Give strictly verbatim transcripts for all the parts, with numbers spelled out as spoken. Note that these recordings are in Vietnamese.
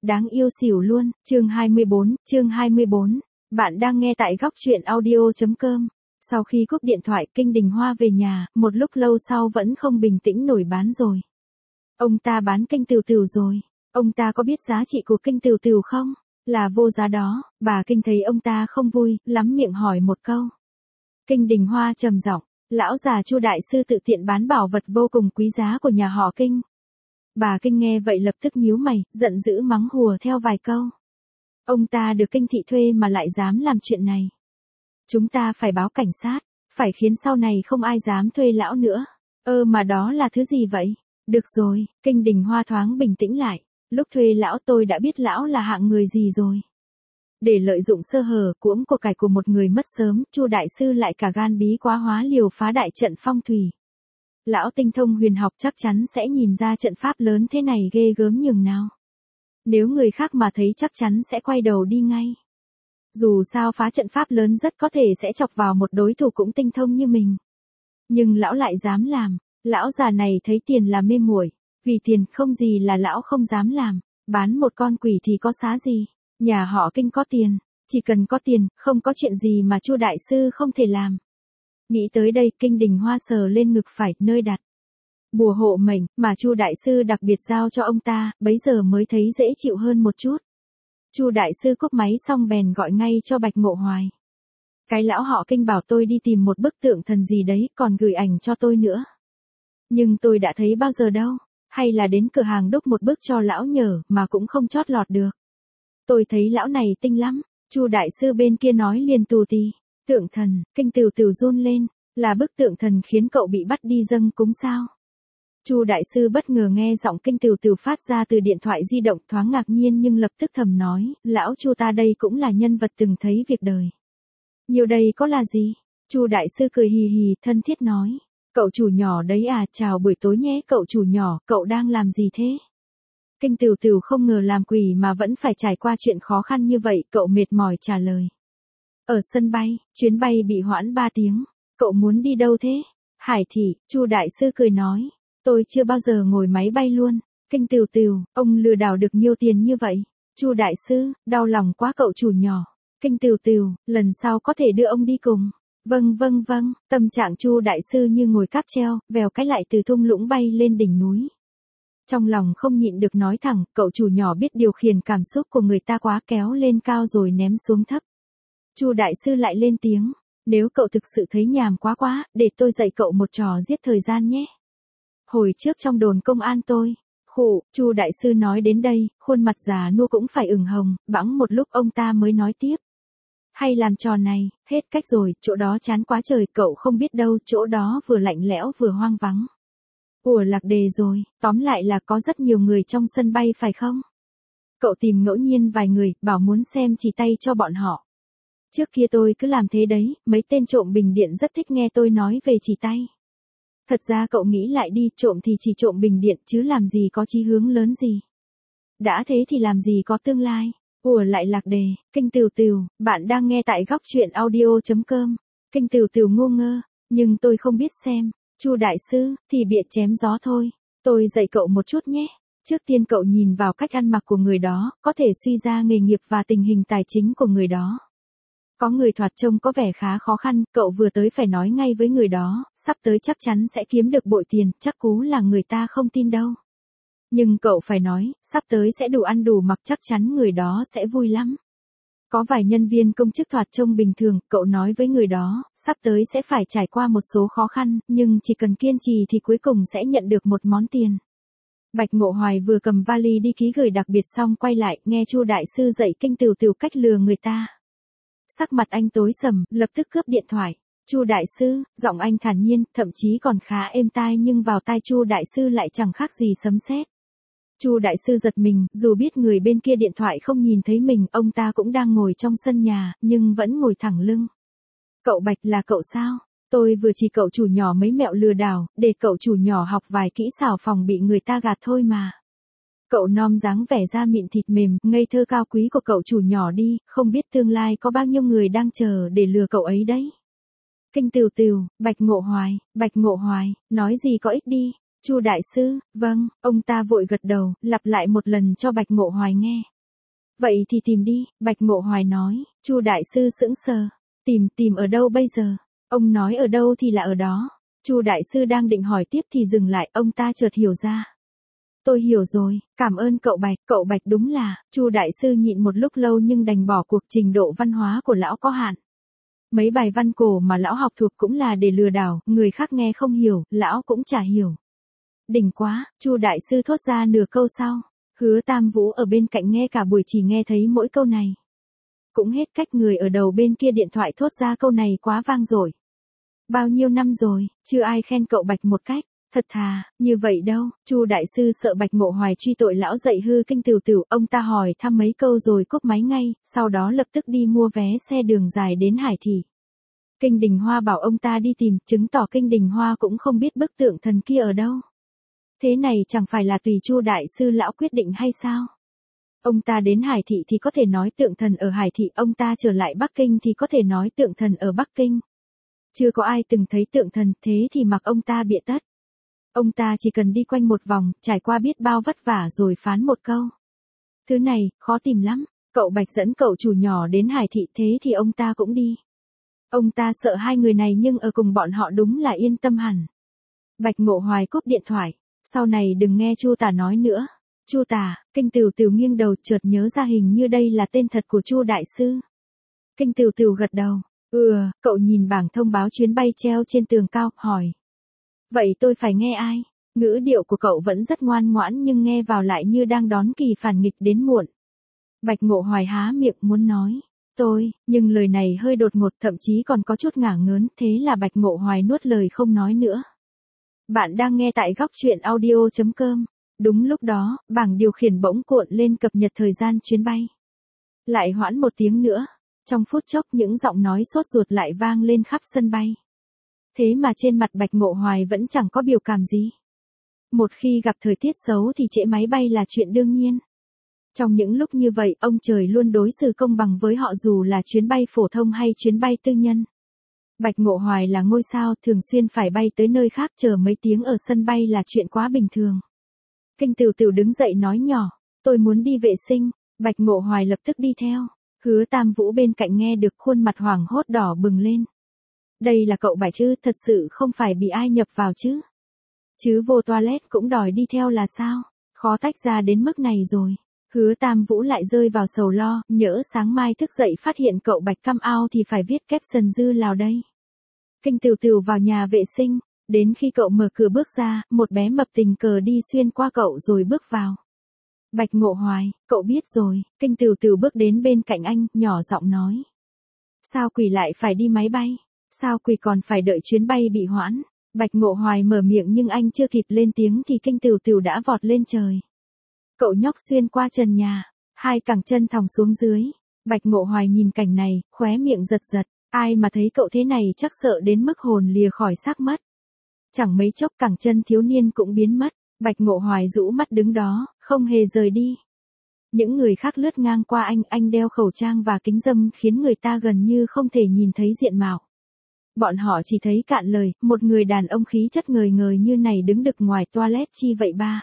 đáng yêu xỉu luôn, chương hai mươi bốn, chương hai mươi bốn. Bạn đang nghe tại góc truyện audio.com. Sau khi cúp điện thoại, Kinh Đình Hoa về nhà, một lúc lâu sau vẫn không bình tĩnh nổi bán rồi. Ông ta bán kênh Tửu Tửu rồi. Ông ta có biết giá trị của kênh Tửu Tửu không? Là vô giá đó. Bà Kinh thấy ông ta không vui, lắm miệng hỏi một câu. Kinh Đình Hoa trầm giọng, lão già Chu đại sư tự tiện bán bảo vật vô cùng quý giá của nhà họ Kinh. Bà Kinh nghe vậy lập tức nhíu mày, giận dữ mắng hùa theo vài câu. Ông ta được Kinh thị thuê mà lại dám làm chuyện này. Chúng ta phải báo cảnh sát, phải khiến sau này không ai dám thuê lão nữa. Ơ mà đó là thứ gì vậy? Được rồi, Kinh Đình Hoa thoáng bình tĩnh lại. Lúc thuê lão tôi đã biết lão là hạng người gì rồi. Để lợi dụng sơ hở cuỗng của cải của một người mất sớm, Chu đại sư lại cả gan bí quá hóa liều phá đại trận phong thủy. Lão tinh thông huyền học chắc chắn sẽ nhìn ra trận pháp lớn thế này ghê gớm nhường nào. Nếu người khác mà thấy chắc chắn sẽ quay đầu đi ngay. Dù sao phá trận pháp lớn rất có thể sẽ chọc vào một đối thủ cũng tinh thông như mình. Nhưng lão lại dám làm, lão già này thấy tiền là mê muội, vì tiền không gì là lão không dám làm, bán một con quỷ thì có xá gì, nhà họ Kinh có tiền, chỉ cần có tiền, không có chuyện gì mà Chu đại sư không thể làm. Nghĩ tới đây, Kinh Đình Hoa sờ lên ngực phải, nơi đặt bùa hộ mệnh mà Chu đại sư đặc biệt giao cho ông ta, bấy giờ mới thấy dễ chịu hơn một chút. Chu đại sư cúp máy xong bèn gọi ngay cho Bạch Ngộ Hoài. Cái lão họ Kinh bảo tôi đi tìm một bức tượng thần gì đấy, còn gửi ảnh cho tôi nữa. Nhưng tôi đã thấy bao giờ đâu, hay là đến cửa hàng đúc một bức cho lão nhờ mà cũng không chót lọt được. Tôi thấy lão này tinh lắm. Chu đại sư bên kia nói liền tù tì. Tượng thần, Kinh Tửu Tửu run lên, là bức tượng thần khiến cậu bị bắt đi dâng cúng sao? Chu đại sư bất ngờ nghe giọng Kinh Tửu Tửu phát ra từ điện thoại di động, thoáng ngạc nhiên nhưng lập tức thầm nói, lão Chu ta đây cũng là nhân vật từng thấy việc đời. Nhiều đây có là gì? Chu đại sư cười hì hì, thân thiết nói, cậu chủ nhỏ đấy à, chào buổi tối nhé cậu chủ nhỏ, cậu đang làm gì thế? Kinh Tửu Tửu không ngờ làm quỷ mà vẫn phải trải qua chuyện khó khăn như vậy, cậu mệt mỏi trả lời. Ở sân bay, chuyến bay bị hoãn ba tiếng, cậu muốn đi đâu thế? Hải thị, Chu đại sư cười nói, tôi chưa bao giờ ngồi máy bay luôn. Kinh Tửu Tửu, ông lừa đảo được nhiều tiền như vậy? Chu đại sư, đau lòng quá cậu chủ nhỏ. Kinh Tửu Tửu, lần sau có thể đưa ông đi cùng. Vâng vâng vâng, tâm trạng Chu đại sư như ngồi cáp treo, vèo cái lại từ thung lũng bay lên đỉnh núi. Trong lòng không nhịn được nói thẳng, cậu chủ nhỏ biết điều khiển cảm xúc của người ta quá, kéo lên cao rồi ném xuống thấp. Chu đại sư lại lên tiếng, nếu cậu thực sự thấy nhàm quá quá, để tôi dạy cậu một trò giết thời gian nhé. Hồi trước trong đồn công an tôi, khụ, Chu đại sư nói đến đây, khuôn mặt già nua cũng phải ửng hồng, bẵng một lúc ông ta mới nói tiếp. Hay làm trò này, hết cách rồi, chỗ đó chán quá trời, cậu không biết đâu, chỗ đó vừa lạnh lẽo vừa hoang vắng. Ủa lạc đề rồi, tóm lại là có rất nhiều người trong sân bay phải không? Cậu tìm ngẫu nhiên vài người, bảo muốn xem chỉ tay cho bọn họ. Trước kia tôi cứ làm thế đấy, mấy tên trộm bình điện rất thích nghe tôi nói về chỉ tay. Thật ra cậu nghĩ lại đi, trộm thì chỉ trộm bình điện chứ làm gì có chí hướng lớn gì. Đã thế thì làm gì có tương lai. Ủa lại lạc đề, Kinh Tửu Tửu, bạn đang nghe tại góc truyện audio.com. Kinh Tửu Tửu ngu ngơ, nhưng tôi không biết xem. Chu đại sư, thì bịa chém gió thôi. Tôi dạy cậu một chút nhé. Trước tiên cậu nhìn vào cách ăn mặc của người đó, có thể suy ra nghề nghiệp và tình hình tài chính của người đó. Có người thoạt trông có vẻ khá khó khăn, cậu vừa tới phải nói ngay với người đó, sắp tới chắc chắn sẽ kiếm được bội tiền, chắc cú là người ta không tin đâu. Nhưng cậu phải nói, sắp tới sẽ đủ ăn đủ mặc, chắc chắn người đó sẽ vui lắm. Có vài nhân viên công chức thoạt trông bình thường, cậu nói với người đó, sắp tới sẽ phải trải qua một số khó khăn, nhưng chỉ cần kiên trì thì cuối cùng sẽ nhận được một món tiền. Bạch Ngộ Hoài vừa cầm vali đi ký gửi đặc biệt xong quay lại, nghe Chu đại sư dạy Kinh Tửu Tửu cách lừa người ta. Sắc mặt anh tối sầm, lập tức cướp điện thoại. Chu đại sư, giọng anh thản nhiên, thậm chí còn khá êm tai, nhưng vào tai Chu đại sư lại chẳng khác gì sấm sét. Chu đại sư giật mình, dù biết người bên kia điện thoại không nhìn thấy mình, ông ta cũng đang ngồi trong sân nhà, nhưng vẫn ngồi thẳng lưng. Cậu Bạch là cậu sao? Tôi vừa chỉ cậu chủ nhỏ mấy mẹo lừa đảo, để cậu chủ nhỏ học vài kỹ xảo phòng bị người ta gạt thôi mà. Cậu nom dáng vẻ da mịn thịt mềm, ngây thơ cao quý của cậu chủ nhỏ đi, không biết tương lai có bao nhiêu người đang chờ để lừa cậu ấy đấy. Kinh Tửu Tửu, Bạch Ngộ Hoài, Bạch Ngộ Hoài, nói gì có ích đi. Chu đại sư, vâng, ông ta vội gật đầu, lặp lại một lần cho Bạch Ngộ Hoài nghe. Vậy thì tìm đi, Bạch Ngộ Hoài nói. Chu đại sư sững sờ. Tìm, tìm ở đâu bây giờ? Ông nói ở đâu thì là ở đó. Chu đại sư đang định hỏi tiếp thì dừng lại, ông ta chợt hiểu ra. Tôi hiểu rồi, cảm ơn cậu Bạch, cậu Bạch đúng là, Chu đại sư nhịn một lúc lâu nhưng đành bỏ cuộc, trình độ văn hóa của lão có hạn. Mấy bài văn cổ mà lão học thuộc cũng là để lừa đảo, người khác nghe không hiểu, lão cũng chả hiểu. Đỉnh quá, Chu đại sư thốt ra nửa câu sau. Hứa Tam Vũ ở bên cạnh nghe cả buổi chỉ nghe thấy mỗi câu này. Cũng hết cách, người ở đầu bên kia điện thoại thốt ra câu này quá vang dội. Bao nhiêu năm rồi, chưa ai khen cậu Bạch một cách. Thật thà, như vậy đâu, Chu đại sư sợ Bạch Ngộ Hoài truy tội lão dạy hư kinh tửu tửu, ông ta hỏi thăm mấy câu rồi cúp máy ngay, sau đó lập tức đi mua vé xe đường dài đến Hải Thị. Kinh Đình Hoa bảo ông ta đi tìm, chứng tỏ Kinh Đình Hoa cũng không biết bức tượng thần kia ở đâu. Thế này chẳng phải là tùy Chu đại sư lão quyết định hay sao? Ông ta đến Hải Thị thì có thể nói tượng thần ở Hải Thị, ông ta trở lại Bắc Kinh thì có thể nói tượng thần ở Bắc Kinh. Chưa có ai từng thấy tượng thần, thế thì mặc ông ta bịa tất. Ông ta chỉ cần đi quanh một vòng, trải qua biết bao vất vả rồi phán một câu. Thứ này, khó tìm lắm, cậu Bạch dẫn cậu chủ nhỏ đến Hải Thị, thế thì ông ta cũng đi. Ông ta sợ hai người này nhưng ở cùng bọn họ đúng là yên tâm hẳn. Bạch Ngộ Hoài cúp điện thoại, sau này đừng nghe Chu Tả nói nữa. Chu Tả, Kinh Tửu Tửu nghiêng đầu chợt nhớ ra hình như đây là tên thật của Chu đại sư. Kinh Tửu Tửu gật đầu, ừ, cậu nhìn bảng thông báo chuyến bay treo trên tường cao, hỏi. Vậy tôi phải nghe ai? Ngữ điệu của cậu vẫn rất ngoan ngoãn nhưng nghe vào lại như đang đón kỳ phản nghịch đến muộn. Bạch Ngộ Hoài há miệng muốn nói, tôi, nhưng lời này hơi đột ngột, thậm chí còn có chút ngả ngớn, thế là Bạch Ngộ Hoài nuốt lời không nói nữa. Bạn đang nghe tại góc truyện audio chấm com. Đúng lúc đó, bảng điều khiển bỗng cuộn lên cập nhật thời gian chuyến bay. Lại hoãn một tiếng nữa. Trong phút chốc những giọng nói sốt ruột lại vang lên khắp sân bay. Thế mà trên mặt Bạch Ngộ Hoài vẫn chẳng có biểu cảm gì. Một khi gặp thời tiết xấu thì trễ máy bay là chuyện đương nhiên. Trong những lúc như vậy, ông trời luôn đối xử công bằng với họ dù là chuyến bay phổ thông hay chuyến bay tư nhân. Bạch Ngộ Hoài là ngôi sao, thường xuyên phải bay tới nơi khác, chờ mấy tiếng ở sân bay là chuyện quá bình thường. Kinh Tửu Tửu đứng dậy nói nhỏ, tôi muốn đi vệ sinh. Bạch Ngộ Hoài lập tức đi theo. Hứa Tam Vũ bên cạnh nghe được khuôn mặt hoảng hốt đỏ bừng lên. Đây là cậu Bạch chứ, thật sự không phải bị ai nhập vào chứ. Chứ vô toilet cũng đòi đi theo là sao, khó tách ra đến mức này rồi. Hứa Tam Vũ lại rơi vào sầu lo, nhỡ sáng mai thức dậy phát hiện cậu Bạch come out thì phải viết caption dư lào đây. Kinh Tửu Tửu vào nhà vệ sinh, đến khi cậu mở cửa bước ra, một bé mập tình cờ đi xuyên qua cậu rồi bước vào. Bạch Ngộ Hoài, cậu biết rồi. Kinh Tửu Tửu bước đến bên cạnh anh, nhỏ giọng nói. Sao quỷ lại phải đi máy bay? Sao quỷ còn phải đợi chuyến bay bị hoãn? Bạch Ngộ Hoài mở miệng nhưng anh chưa kịp lên tiếng thì Kinh Tửu Tửu đã vọt lên trời. Cậu nhóc xuyên qua trần nhà, hai cẳng chân thòng xuống dưới. Bạch Ngộ Hoài nhìn cảnh này, khóe miệng giật giật. Ai mà thấy cậu thế này chắc sợ đến mức hồn lìa khỏi xác mất. Chẳng mấy chốc cẳng chân thiếu niên cũng biến mất. Bạch Ngộ Hoài rũ mắt đứng đó, không hề rời đi. Những người khác lướt ngang qua anh, anh đeo khẩu trang và kính râm khiến người ta gần như không thể nhìn thấy diện mạo. Bọn họ chỉ thấy cạn lời, một người đàn ông khí chất ngời ngời như này đứng đực ngoài toilet chi vậy ba.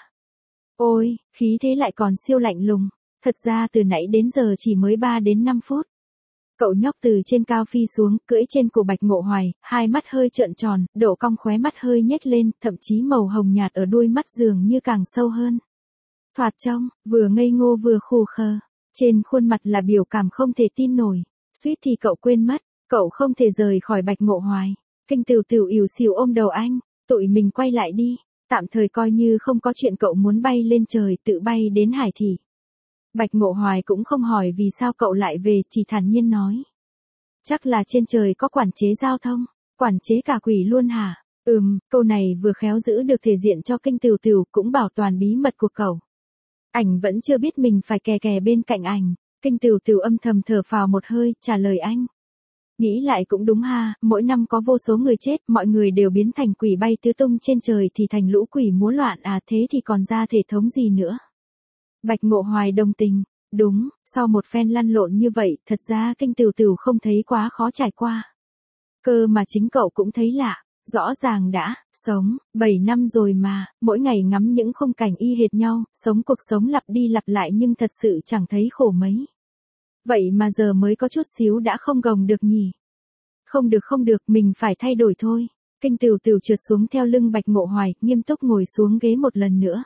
Ôi, khí thế lại còn siêu lạnh lùng, thật ra từ nãy đến giờ chỉ mới ba đến năm phút. Cậu nhóc từ trên cao phi xuống, cưỡi trên cổ Bạch Ngộ Hoài, hai mắt hơi trợn tròn, độ cong khóe mắt hơi nhếch lên, thậm chí màu hồng nhạt ở đuôi mắt dường như càng sâu hơn. Thoạt trông, vừa ngây ngô vừa khù khờ, trên khuôn mặt là biểu cảm không thể tin nổi, suýt thì cậu quên mất, cậu không thể rời khỏi Bạch Ngộ Hoài. Kinh Tửu Tửu ỉu xìu ôm đầu anh, tụi mình quay lại đi, tạm thời coi như không có chuyện, cậu muốn bay lên trời tự bay đến Hải Thị. Bạch Ngộ Hoài cũng không hỏi vì sao cậu lại về, chỉ thản nhiên nói. Chắc là trên trời có quản chế giao thông, quản chế cả quỷ luôn hả? Ừm, câu này vừa khéo giữ được thể diện cho Kinh Tửu Tửu, cũng bảo toàn bí mật của cậu. Ảnh vẫn chưa biết mình phải kè kè bên cạnh ảnh. Kinh Tửu Tửu âm thầm thở phào một hơi, trả lời anh. Nghĩ lại cũng đúng ha, mỗi năm có vô số người chết, mọi người đều biến thành quỷ bay tứ tung trên trời thì thành lũ quỷ múa loạn à, thế thì còn ra thể thống gì nữa. Bạch Ngộ Hoài đồng tình, đúng, sau một phen lăn lộn như vậy, thật ra Kinh Tửu Tửu không thấy quá khó trải qua. Cơ mà chính cậu cũng thấy lạ, rõ ràng đã, sống, bảy năm rồi mà, mỗi ngày ngắm những khung cảnh y hệt nhau, sống cuộc sống lặp đi lặp lại nhưng thật sự chẳng thấy khổ mấy. Vậy mà giờ mới có chút xíu đã không gồng được nhỉ. Không được không được, mình phải thay đổi thôi. Kinh Tửu Tửu trượt xuống theo lưng Bạch Ngộ Hoài, nghiêm túc ngồi xuống ghế một lần nữa.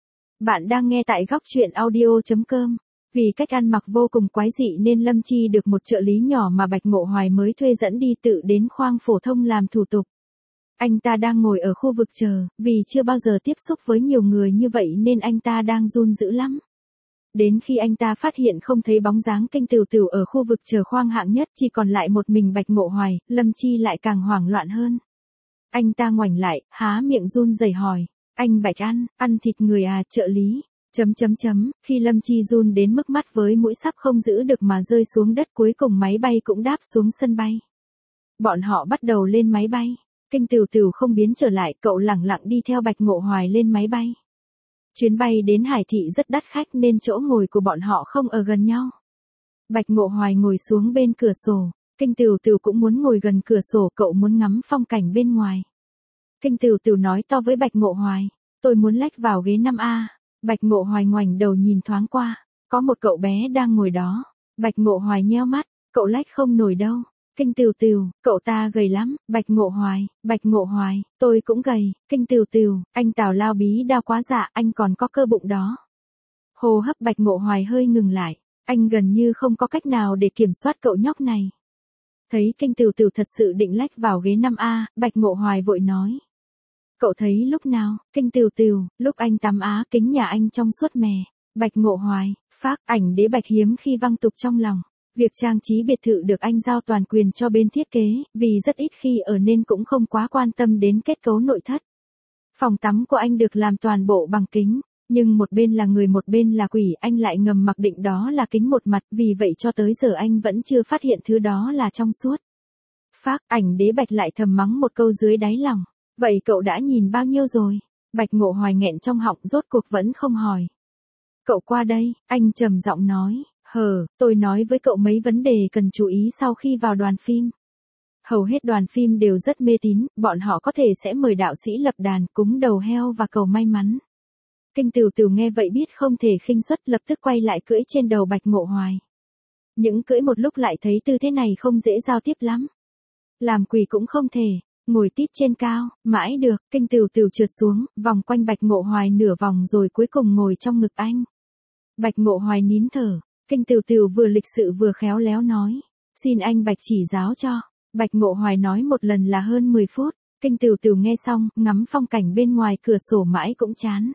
Bạn đang nghe tại góc truyện audio chấm com. Vì cách ăn mặc vô cùng quái dị nên Lâm Chi được một trợ lý nhỏ mà Bạch Ngộ Hoài mới thuê dẫn đi tự đến khoang phổ thông làm thủ tục. Anh ta đang ngồi ở khu vực chờ, vì chưa bao giờ tiếp xúc với nhiều người như vậy nên anh ta đang run dữ lắm. Đến khi anh ta phát hiện không thấy bóng dáng Kinh Tửu Tửu ở khu vực chờ khoang hạng nhất, chỉ còn lại một mình Bạch Ngộ Hoài, Lâm Chi lại càng hoảng loạn hơn. Anh ta ngoảnh lại, há miệng run rẩy hỏi, anh Bạch ăn, ăn thịt người à, trợ lý, chấm chấm chấm, khi Lâm Chi run đến mức mắt với mũi sắp không giữ được mà rơi xuống đất, cuối cùng máy bay cũng đáp xuống sân bay. Bọn họ bắt đầu lên máy bay, Kinh Tửu Tửu không biến trở lại, cậu lẳng lặng đi theo Bạch Ngộ Hoài lên máy bay. Chuyến bay đến Hải Thị rất đắt khách nên chỗ ngồi của bọn họ không ở gần nhau. Bạch Ngộ Hoài ngồi xuống bên cửa sổ, Kinh Tửu Tửu cũng muốn ngồi gần cửa sổ, cậu muốn ngắm phong cảnh bên ngoài. Kinh Tửu Tửu nói to với Bạch Ngộ Hoài, tôi muốn lách vào ghế năm A. Bạch Ngộ Hoài ngoảnh đầu nhìn thoáng qua, có một cậu bé đang ngồi đó. Bạch Ngộ Hoài nheo mắt, cậu lách không nổi đâu. Kinh Tửu Tửu, cậu ta gầy lắm. Bạch Ngộ Hoài, Bạch Ngộ Hoài, tôi cũng gầy. Kinh Tửu Tửu, anh tào lao bí đao quá dạ, anh còn có cơ bụng đó. Hô hấp Bạch Ngộ Hoài hơi ngừng lại, anh gần như không có cách nào để kiểm soát cậu nhóc này. Thấy Kinh Tửu Tửu thật sự định lách vào ghế năm A, Bạch Ngộ Hoài vội nói. Cậu thấy lúc nào? Kinh Tửu Tửu, lúc anh tắm á, kính nhà anh trong suốt mè. Bạch Ngộ Hoài, phác, ảnh đế Bạch hiếm khi văng tục trong lòng. Việc trang trí biệt thự được anh giao toàn quyền cho bên thiết kế, vì rất ít khi ở nên cũng không quá quan tâm đến kết cấu nội thất. Phòng tắm của anh được làm toàn bộ bằng kính, nhưng một bên là người một bên là quỷ, anh lại ngầm mặc định đó là kính một mặt, vì vậy cho tới giờ anh vẫn chưa phát hiện thứ đó là trong suốt. Phác, ảnh đế Bạch lại thầm mắng một câu dưới đáy lòng. Vậy cậu đã nhìn bao nhiêu rồi? Bạch Ngộ Hoài nghẹn trong họng, rốt cuộc vẫn không hỏi. Cậu qua đây, anh trầm giọng nói. Hờ, tôi nói với cậu mấy vấn đề cần chú ý sau khi vào đoàn phim. Hầu hết đoàn phim đều rất mê tín, bọn họ có thể sẽ mời đạo sĩ lập đàn, cúng đầu heo và cầu may mắn. Kinh Tửu Tửu nghe vậy biết không thể khinh suất, lập tức quay lại cưỡi trên đầu Bạch Ngộ Hoài. Những cưỡi một lúc lại thấy tư thế này không dễ giao tiếp lắm. Làm quỷ cũng không thể, ngồi tít trên cao, mãi được. Kinh Tửu Tửu trượt xuống, vòng quanh Bạch Ngộ Hoài nửa vòng rồi cuối cùng ngồi trong ngực anh. Bạch Ngộ Hoài nín thở. Kinh Tửu Tửu vừa lịch sự vừa khéo léo nói, xin anh Bạch chỉ giáo cho. Bạch Ngộ Hoài nói một lần là hơn mười phút, Kinh Tửu Tửu nghe xong, ngắm phong cảnh bên ngoài cửa sổ mãi cũng chán.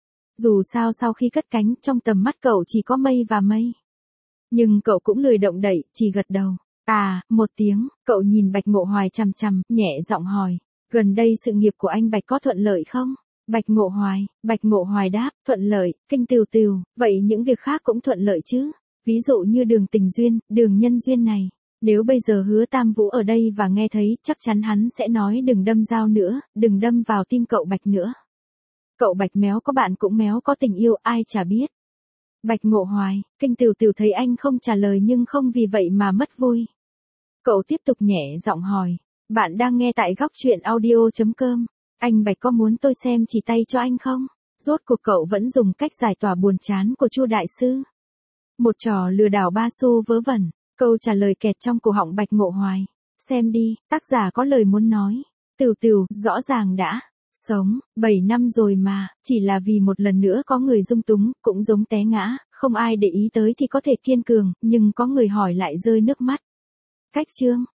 Dù sao sau khi cất cánh, trong tầm mắt cậu chỉ có mây và mây. Nhưng cậu cũng lười động đậy, chỉ gật đầu. À, một tiếng, cậu nhìn Bạch Ngộ Hoài chằm chằm, nhẹ giọng hỏi, gần đây sự nghiệp của anh Bạch có thuận lợi không? Bạch Ngộ Hoài, Bạch Ngộ Hoài đáp, thuận lợi. Kinh Tửu Tửu, vậy những việc khác cũng thuận lợi chứ? Ví dụ như đường tình duyên, đường nhân duyên này. Nếu bây giờ Hứa Tam Vũ ở đây và nghe thấy, chắc chắn hắn sẽ nói đừng đâm dao nữa, đừng đâm vào tim cậu Bạch nữa. Cậu Bạch méo có bạn cũng méo có tình yêu, ai chả biết. Bạch Ngộ Hoài, Kinh Tửu Tửu thấy anh không trả lời nhưng không vì vậy mà mất vui. Cậu tiếp tục nhẹ giọng hỏi, bạn đang nghe tại góc truyện audio chấm com. Anh Bạch có muốn tôi xem chỉ tay cho anh không? Rốt cuộc cậu vẫn dùng cách giải tỏa buồn chán của Chu đại sư. Một trò lừa đảo ba xu vớ vẩn, câu trả lời kẹt trong cổ họng Bạch Ngộ Hoài. Xem đi, tác giả có lời muốn nói. Tửu Tửu, rõ ràng đã. Sống, bảy năm rồi mà, chỉ là vì một lần nữa có người dung túng, cũng giống té ngã, không ai để ý tới thì có thể kiên cường, nhưng có người hỏi lại rơi nước mắt. Cách chương.